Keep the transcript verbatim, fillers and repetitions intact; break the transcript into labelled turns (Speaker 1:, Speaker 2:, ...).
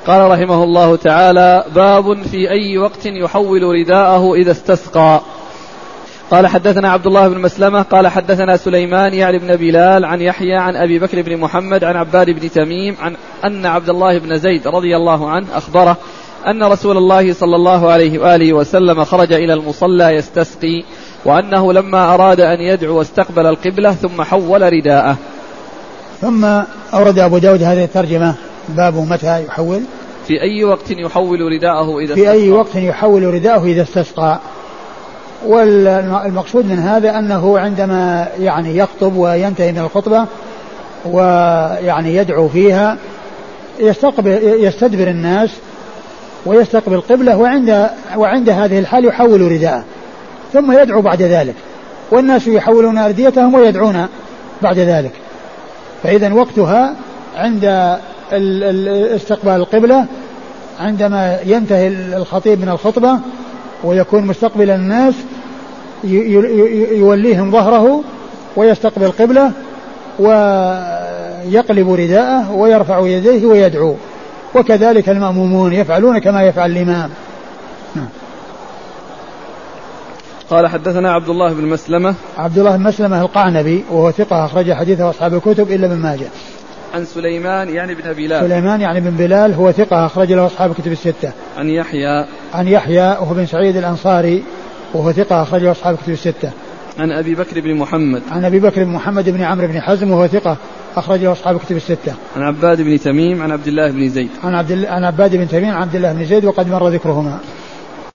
Speaker 1: قال رحمه الله تعالى: باب في أي وقت يحول رداءه إذا استسقى. قال حدثنا عبد الله بن مسلمة قال حدثنا سليمان يعني بن بلال عن يحيى عن أبي بكر بن محمد عن عباد بن تميم عن أن عبد الله بن زيد رضي الله عنه أخبره أن رسول الله صلى الله عليه وآله وسلم خرج إلى المصلى يستسقي، وأنه لما أراد أن يدعو استقبل القبلة ثم حول رداءه.
Speaker 2: ثم أورد أبو داود هذه الترجمة: باب متى يحول
Speaker 1: في أي وقت يحول رداءه إذا
Speaker 2: في استسقى. أي وقت يحول رداءه إذا استسقى. والمقصود من هذا أنه عندما يعني يخطب وينتهي من الخطبة ويعني يدعو فيها يستقبل يستدبر الناس ويستقبل القبلة، وعند وعند هذه الحال يحول رداءه ثم يدعو بعد ذلك، والناس يحولون أرديتهم ويدعون بعد ذلك. فإذا وقتها عند استقبال القبلة، عندما ينتهي الخطيب من الخطبة ويكون مستقبل الناس يوليهم ظهره ويستقبل القبلة ويقلب رداءه ويرفع يديه ويدعو، وكذلك المأمومون يفعلون كما يفعل الإمام.
Speaker 1: قال حدثنا عبد الله بن مسلمة
Speaker 2: عبد الله بن مسلمة القعنبي وهو ثقة أخرج حديثه أصحاب الكتب إلا ابن ماجه.
Speaker 1: عن سليمان يعني بن بلال
Speaker 2: سليمان يعني بن بلال هو ثقة أخرج له أصحاب الكتب الستة.
Speaker 1: عن يحيى
Speaker 2: عن يحيى وهو بن سعيد الأنصاري وهو ثقة أخرج له أصحاب الكتب الستة.
Speaker 1: عن أبي بكر بن محمد
Speaker 2: عن أبي بكر بن محمد بن عمرو بن حزم وهو ثقة أخرج له أصحاب الكتب الستة.
Speaker 1: عن عباد بن تميم عن عبد الله بن زيد
Speaker 2: عن عبد عن عباد بن تميم عن عبد الله بن زيد وقد مر ذكرهما.